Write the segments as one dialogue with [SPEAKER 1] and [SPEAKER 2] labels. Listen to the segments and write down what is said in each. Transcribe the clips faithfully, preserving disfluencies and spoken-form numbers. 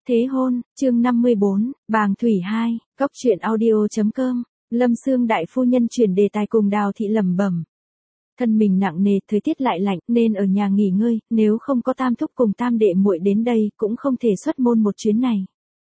[SPEAKER 1] Thế hôn, chương năm mươi bốn, Bàng Thủy hai, Cốc truyện audio.com, Lâm Sương đại phu nhân chuyển đề tài cùng Đào Thị lẩm bẩm. Thân mình nặng nề, thời tiết lại lạnh, nên ở nhà nghỉ ngơi, nếu không có tam thúc cùng tam đệ muội đến đây, cũng không thể xuất môn một chuyến này.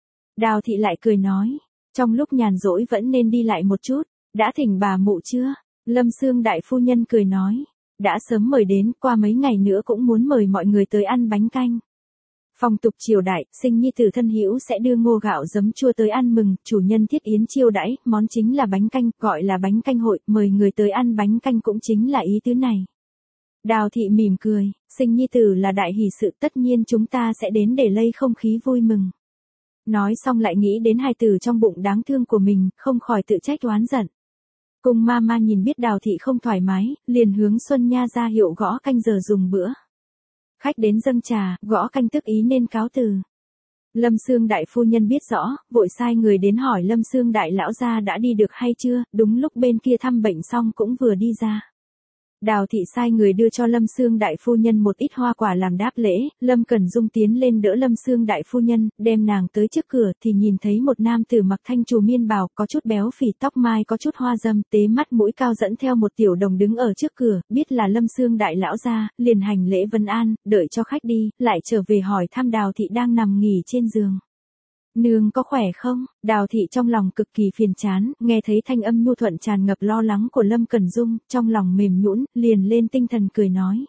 [SPEAKER 1] Đào Thị lại cười nói, trong lúc nhàn rỗi vẫn nên đi lại một chút, đã thỉnh bà mụ chưa? Lâm Sương đại phu nhân cười nói, đã sớm mời đến, qua mấy ngày nữa cũng muốn mời mọi người tới ăn bánh canh. Phong tục triều đại, sinh nhi tử thân hữu sẽ đưa ngô gạo giấm chua tới ăn mừng, chủ nhân thiết yến chiêu đãi, món chính là bánh canh, gọi là bánh canh hội, mời người tới ăn bánh canh cũng chính là ý tứ này. Đào Thị mỉm cười, sinh nhi tử là đại hỷ sự, tất nhiên chúng ta sẽ đến để lây không khí vui mừng. Nói xong lại nghĩ đến hài tử trong bụng đáng thương của mình, không khỏi tự trách oán giận. Cùng ma ma nhìn biết Đào Thị không thoải mái, liền hướng Xuân Nha ra hiệu gõ canh giờ dùng bữa. Khách đến dâng trà, gõ canh tức ý nên cáo từ. Lâm Sương đại phu nhân biết rõ, vội sai người đến hỏi Lâm Sương đại lão gia đã đi được hay chưa, đúng lúc bên kia thăm bệnh xong cũng vừa đi ra. Đào Thị sai người đưa cho Lâm Sương đại phu nhân một ít hoa quả làm đáp lễ, Lâm Cẩn Dung tiến lên đỡ Lâm Sương đại phu nhân, đem nàng tới trước cửa thì nhìn thấy một nam tử mặc thanh trù miên bào, có chút béo phì, tóc mai có chút hoa dâm, tế mắt mũi cao dẫn theo một tiểu đồng đứng ở trước cửa, biết là Lâm Sương đại lão gia, liền hành lễ vân an, đợi cho khách đi, lại trở về hỏi thăm Đào Thị đang nằm nghỉ trên giường. Nương có khỏe không? Đào Thị trong lòng cực kỳ phiền chán, nghe thấy thanh âm nhu thuận tràn ngập lo lắng của Lâm Cẩn Dung, trong lòng mềm nhũn, liền lên tinh thần cười nói.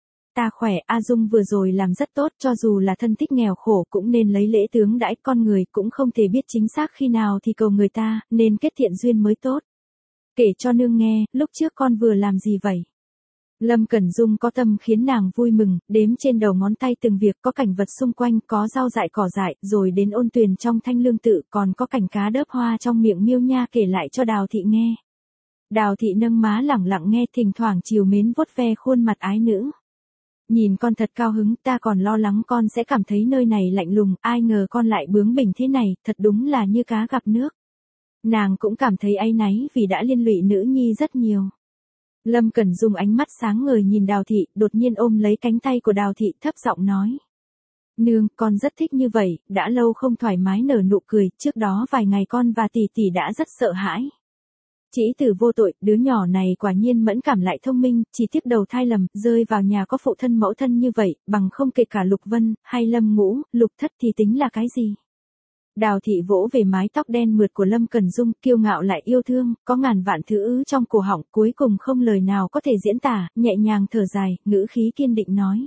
[SPEAKER 1] Ta khỏe, A Dung vừa rồi làm rất tốt, cho dù là thân thích nghèo khổ cũng nên lấy lễ tướng đãi, con người cũng không thể biết chính xác khi nào thì cầu người ta, nên kết thiện duyên mới tốt. Kể cho nương nghe, lúc trước con vừa làm gì vậy? Lâm Cẩn Dung có tâm khiến nàng vui mừng, đếm trên đầu ngón tay từng việc, có cảnh vật xung quanh, có rau dại cỏ dại, rồi đến ôn tuyền trong thanh lương tự, còn có cảnh cá đớp hoa trong miệng miêu nha kể lại cho Đào Thị nghe. Đào Thị nâng má lẳng lặng nghe, thỉnh thoảng chiều mến vuốt ve khuôn mặt ái nữ. Nhìn con thật cao hứng, ta còn lo lắng con sẽ cảm thấy nơi này lạnh lùng, ai ngờ con lại bướng bỉnh thế này, thật đúng là như cá gặp nước. Nàng cũng cảm thấy áy náy vì đã liên lụy nữ nhi rất nhiều. Lâm Cẩn Dung ánh mắt sáng ngời nhìn Đào Thị, đột nhiên ôm lấy cánh tay của Đào Thị thấp giọng nói. Nương, con rất thích như vậy, đã lâu không thoải mái nở nụ cười, trước đó vài ngày con và tỷ tỷ đã rất sợ hãi. Chỉ tử vô tội, đứa nhỏ này quả nhiên mẫn cảm lại thông minh, chỉ tiếc đầu thai lầm, rơi vào nhà có phụ thân mẫu thân như vậy, bằng không kể cả Lục Vân, hay Lâm Ngũ, Lục Thất thì tính là cái gì. Đào Thị vỗ về mái tóc đen mượt của Lâm Cẩn Dung, kiêu ngạo lại yêu thương, có ngàn vạn thứ ứ trong cổ họng, cuối cùng không lời nào có thể diễn tả, nhẹ nhàng thở dài, ngữ khí kiên định nói.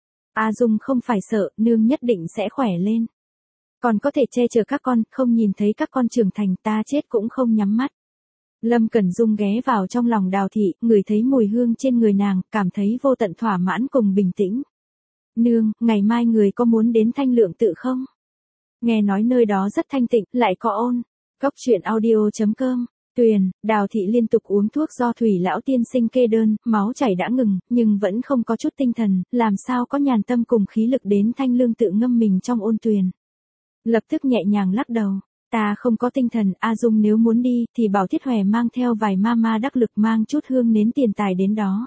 [SPEAKER 1] A Dung không phải sợ, nương nhất định sẽ khỏe lên. Còn có thể che chở các con, không nhìn thấy các con trưởng thành, ta chết cũng không nhắm mắt. Lâm Cẩn Dung ghé vào trong lòng Đào Thị, ngửi thấy mùi hương trên người nàng, cảm thấy vô tận thỏa mãn cùng bình tĩnh. Nương, ngày mai người có muốn đến Thanh Lượng tự không? Nghe nói nơi đó rất thanh tịnh, lại có ôn. Cốc truyện audio.com, Tuyền, Đào Thị liên tục uống thuốc do Thủy lão tiên sinh kê đơn, máu chảy đã ngừng, nhưng vẫn không có chút tinh thần, làm sao có nhàn tâm cùng khí lực đến Thanh Lương tự ngâm mình trong ôn tuyền. Lập tức nhẹ nhàng lắc đầu, ta không có tinh thần, A Dung nếu muốn đi, thì bảo Thiết Hòe mang theo vài ma ma đắc lực mang chút hương nến tiền tài đến đó.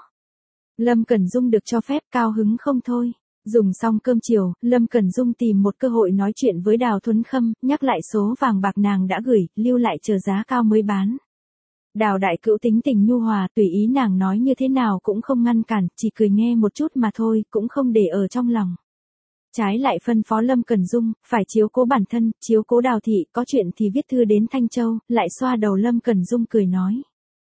[SPEAKER 1] Lâm Cẩn Dung được cho phép cao hứng không thôi. Dùng xong cơm chiều, Lâm Cẩn Dung tìm một cơ hội nói chuyện với Đào Thuấn Khâm, nhắc lại số vàng bạc nàng đã gửi, lưu lại chờ giá cao mới bán. Đào đại cữu tính tình nhu hòa, tùy ý nàng nói như thế nào cũng không ngăn cản, chỉ cười nghe một chút mà thôi, cũng không để ở trong lòng. Trái lại phân phó Lâm Cẩn Dung, phải chiếu cố bản thân, chiếu cố Đào Thị, có chuyện thì viết thư đến Thanh Châu, lại xoa đầu Lâm Cẩn Dung cười nói.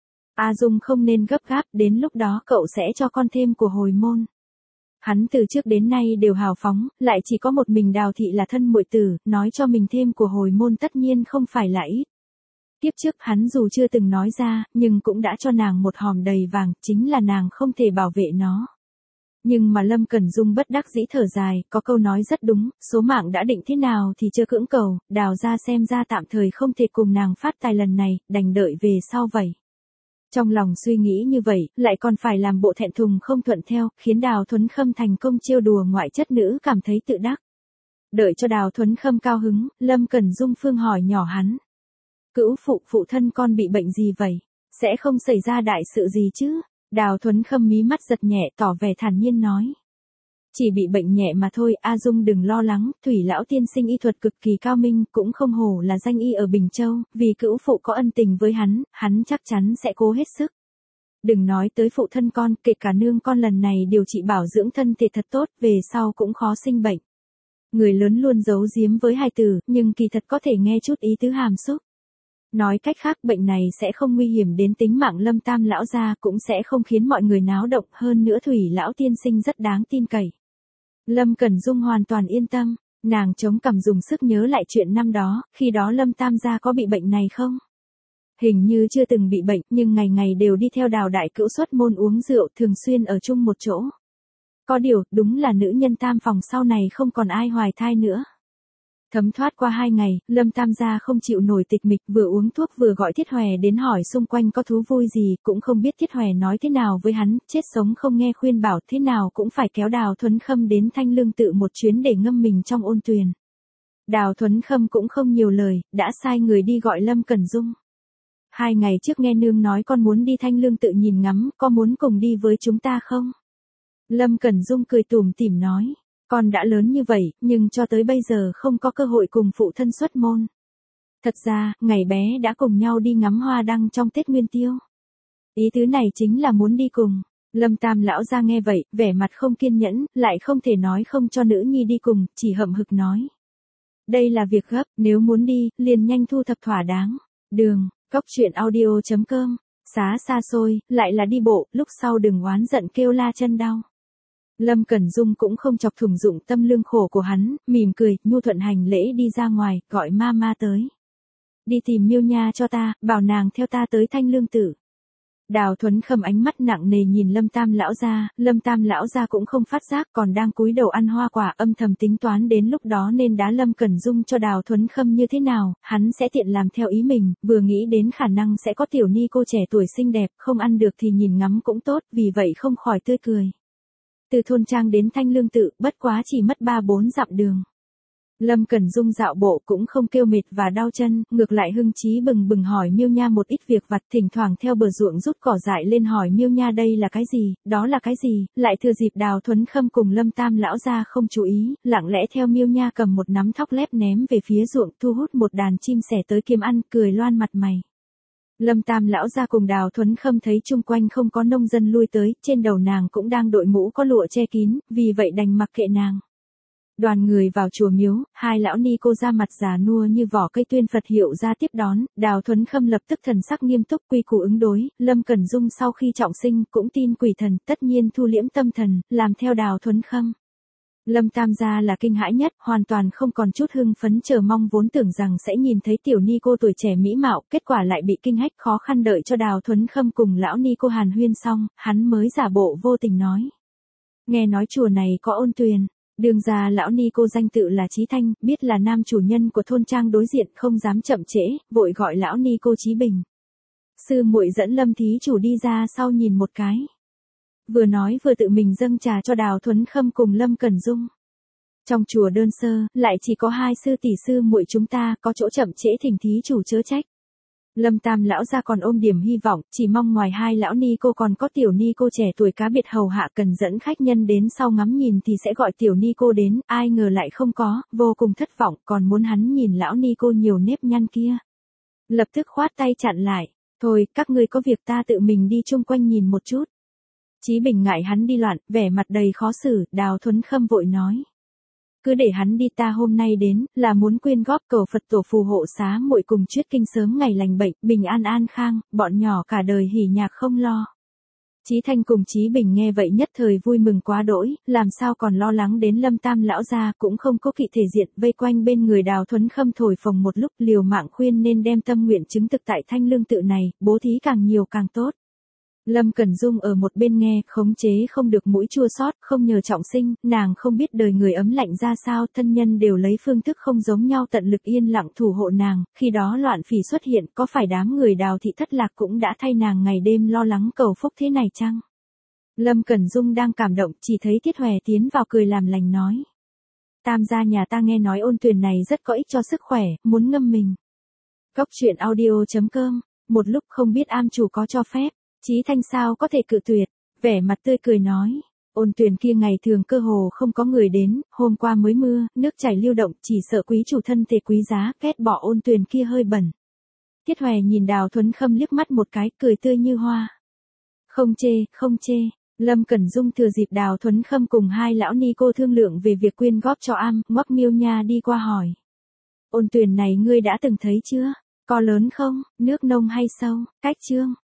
[SPEAKER 1] A Dung không nên gấp gáp, đến lúc đó cậu sẽ cho con thêm của hồi môn. Hắn từ trước đến nay đều hào phóng, lại chỉ có một mình Đào Thị là thân muội tử, nói cho mình thêm của hồi môn tất nhiên không phải là ít. Tiếp trước hắn dù chưa từng nói ra, nhưng cũng đã cho nàng một hòm đầy vàng, chính là nàng không thể bảo vệ nó. Nhưng mà Lâm Cẩn Dung bất đắc dĩ thở dài, có câu nói rất đúng, số mạng đã định thế nào thì chưa cưỡng cầu, Đào ra xem ra tạm thời không thể cùng nàng phát tài lần này, đành đợi về sau vậy. Trong lòng suy nghĩ như vậy, lại còn phải làm bộ thẹn thùng không thuận theo, khiến Đào Thuấn Khâm thành công trêu đùa ngoại chất nữ cảm thấy tự đắc. Đợi cho Đào Thuấn Khâm cao hứng, Lâm Cẩn Dung phương hỏi nhỏ hắn. Cữu phụ phụ thân con bị bệnh gì vậy? Sẽ không xảy ra đại sự gì chứ? Đào Thuấn Khâm mí mắt giật nhẹ tỏ vẻ thản nhiên nói. Chỉ bị bệnh nhẹ mà thôi, A Dung đừng lo lắng, Thủy lão tiên sinh y thuật cực kỳ cao minh, cũng không hổ là danh y ở Bình Châu, vì cữu phụ có ân tình với hắn, hắn chắc chắn sẽ cố hết sức. Đừng nói tới phụ thân con, kể cả nương con lần này điều trị bảo dưỡng thân thể thật tốt, về sau cũng khó sinh bệnh. Người lớn luôn giấu giếm với hài tử, nhưng kỳ thật có thể nghe chút ý tứ hàm xúc. Nói cách khác, bệnh này sẽ không nguy hiểm đến tính mạng Lâm Tam lão gia, cũng sẽ không khiến mọi người náo động, hơn nữa Thủy lão tiên sinh rất đáng tin cậy. Lâm Cẩn Dung hoàn toàn yên tâm, nàng chống cằm dùng sức nhớ lại chuyện năm đó, khi đó Lâm Tam gia có bị bệnh này không? Hình như chưa từng bị bệnh, nhưng ngày ngày đều đi theo Đào đại cữu xuất môn uống rượu, thường xuyên ở chung một chỗ. Có điều, đúng là nữ nhân tam phòng sau này không còn ai hoài thai nữa. Thấm thoát qua hai ngày, Lâm Tam gia không chịu nổi tịch mịch, vừa uống thuốc vừa gọi Thiết Hòe đến hỏi xung quanh có thú vui gì, cũng không biết Thiết Hòe nói thế nào với hắn, chết sống không nghe khuyên bảo, thế nào cũng phải kéo Đào Thuấn Khâm đến Thanh Lương Tự một chuyến để ngâm mình trong ôn tuyền. Đào Thuấn Khâm cũng không nhiều lời, đã sai người đi gọi Lâm Cẩn Dung. Hai ngày trước nghe nương nói con muốn đi Thanh Lương Tự nhìn ngắm, có muốn cùng đi với chúng ta không? Lâm Cẩn Dung cười tủm tỉm nói. Con đã lớn như vậy, nhưng cho tới bây giờ không có cơ hội cùng phụ thân xuất môn. Thật ra, ngày bé đã cùng nhau đi ngắm hoa đăng trong Tết Nguyên Tiêu. Ý tứ này chính là muốn đi cùng. Lâm Tam lão ra nghe vậy, vẻ mặt không kiên nhẫn, lại không thể nói không cho nữ nhi đi cùng, chỉ hậm hực nói. Đây là việc gấp, nếu muốn đi, liền nhanh thu thập thỏa đáng. Đường, cốc truyện audio chấm com, xá xa xôi, lại là đi bộ, lúc sau đừng oán giận kêu la chân đau. Lâm Cẩn Dung cũng không chọc thủng dụng tâm lương khổ của hắn, mỉm cười, nhu thuận hành lễ đi ra ngoài, gọi ma ma tới. Đi tìm Miêu Nha cho ta, bảo nàng theo ta tới Thanh Lương Tự. Đào Thuấn Khâm ánh mắt nặng nề nhìn Lâm Tam lão gia, Lâm Tam lão gia cũng không phát giác, còn đang cúi đầu ăn hoa quả, âm thầm tính toán đến lúc đó nên đá Lâm Cẩn Dung cho Đào Thuấn Khâm như thế nào, hắn sẽ tiện làm theo ý mình, vừa nghĩ đến khả năng sẽ có tiểu ni cô trẻ tuổi xinh đẹp, không ăn được thì nhìn ngắm cũng tốt, vì vậy không khỏi tươi cười. Từ thôn trang đến Thanh Lương Tự, bất quá chỉ mất ba bốn dặm đường. Lâm Cẩn Dung dạo bộ cũng không kêu mệt và đau chân, ngược lại hưng trí bừng bừng hỏi Miêu Nha một ít việc vặt, thỉnh thoảng theo bờ ruộng rút cỏ dại lên hỏi Miêu Nha đây là cái gì, đó là cái gì, lại thừa dịp Đào Thuấn Khâm cùng Lâm Tam lão gia không chú ý, lặng lẽ theo Miêu Nha cầm một nắm thóc lép ném về phía ruộng, thu hút một đàn chim sẻ tới kiếm ăn, cười loan mặt mày. Lâm Tam lão gia cùng Đào Thuấn Khâm thấy chung quanh không có nông dân lui tới, trên đầu nàng cũng đang đội mũ có lụa che kín, vì vậy đành mặc kệ nàng. Đoàn người vào chùa miếu, hai lão ni cô ra mặt già nua như vỏ cây tuyên Phật hiệu ra tiếp đón, Đào Thuấn Khâm lập tức thần sắc nghiêm túc quy củ ứng đối, Lâm Cẩn Dung sau khi trọng sinh cũng tin quỷ thần, tất nhiên thu liễm tâm thần, làm theo Đào Thuấn Khâm. Lâm Tam gia là kinh hãi nhất, hoàn toàn không còn chút hưng phấn chờ mong vốn tưởng rằng sẽ nhìn thấy tiểu ni cô tuổi trẻ mỹ mạo, kết quả lại bị kinh hách khó khăn đợi cho Đào Thuấn Khâm cùng lão ni cô hàn huyên xong, hắn mới giả bộ vô tình nói. Nghe nói chùa này có ôn tuyền, đường ra lão ni cô danh tự là Chí Thanh, biết là nam chủ nhân của thôn trang đối diện không dám chậm trễ, vội gọi lão ni cô Chí Bình. Sư muội dẫn Lâm thí chủ đi ra sau nhìn một cái. Vừa nói vừa tự mình dâng trà cho Đào Thuấn Khâm cùng Lâm Cẩn Dung. Trong chùa đơn sơ, lại chỉ có hai sư tỷ sư muội chúng ta, có chỗ chậm trễ thỉnh thí chủ chớ trách. Lâm Tam lão gia còn ôm điểm hy vọng, chỉ mong ngoài hai lão ni cô còn có tiểu ni cô trẻ tuổi cá biệt hầu hạ cần dẫn khách nhân đến sau ngắm nhìn thì sẽ gọi tiểu ni cô đến, ai ngờ lại không có, vô cùng thất vọng, còn muốn hắn nhìn lão ni cô nhiều nếp nhăn kia. Lập tức khoát tay chặn lại, thôi, các ngươi có việc ta tự mình đi chung quanh nhìn một chút. Chí Bình ngại hắn đi loạn, vẻ mặt đầy khó xử, Đào Thuấn Khâm vội nói. Cứ để hắn đi, ta hôm nay đến, là muốn quyên góp cầu Phật tổ phù hộ xá muội cùng chuyết kinh sớm ngày lành bệnh, bình an an khang, bọn nhỏ cả đời hỉ nhạc không lo. Chí Thanh cùng Chí Bình nghe vậy nhất thời vui mừng quá đỗi, làm sao còn lo lắng đến Lâm Tam lão gia, cũng không có kỵ thể diện, vây quanh bên người Đào Thuấn Khâm thổi phồng một lúc, liều mạng khuyên nên đem tâm nguyện chứng thực tại Thanh Lương Tự này, bố thí càng nhiều càng tốt. Lâm Cẩn Dung ở một bên nghe, khống chế không được mũi chua xót, không nhờ trọng sinh, nàng không biết đời người ấm lạnh ra sao, thân nhân đều lấy phương thức không giống nhau tận lực yên lặng thủ hộ nàng, khi đó loạn phỉ xuất hiện, có phải đám người Đào thị thất lạc cũng đã thay nàng ngày đêm lo lắng cầu phúc thế này chăng? Lâm Cẩn Dung đang cảm động, chỉ thấy Tiết Hòe tiến vào cười làm lành nói. Tam gia nhà ta nghe nói ôn tuyền này rất có ích cho sức khỏe, muốn ngâm mình. Cốc truyện audio chấm com, một lúc không biết am chủ có cho phép. Chí Thanh sao có thể cự tuyệt, vẻ mặt tươi cười nói, Ôn Tuyền kia ngày thường cơ hồ không có người đến, hôm qua mới mưa, nước chảy lưu động, chỉ sợ quý chủ thân thể quý giá, ghét bỏ Ôn Tuyền kia hơi bẩn. Tiết Hoè nhìn Đào Thuấn Khâm liếc mắt một cái, cười tươi như hoa. Không chê, không chê. Lâm Cẩn Dung thừa dịp Đào Thuấn Khâm cùng hai lão ni cô thương lượng về việc quyên góp cho am, ngoắc Miêu Nha đi qua hỏi. Ôn Tuyền này ngươi đã từng thấy chưa? Co lớn không, nước nông hay sâu, cách trương.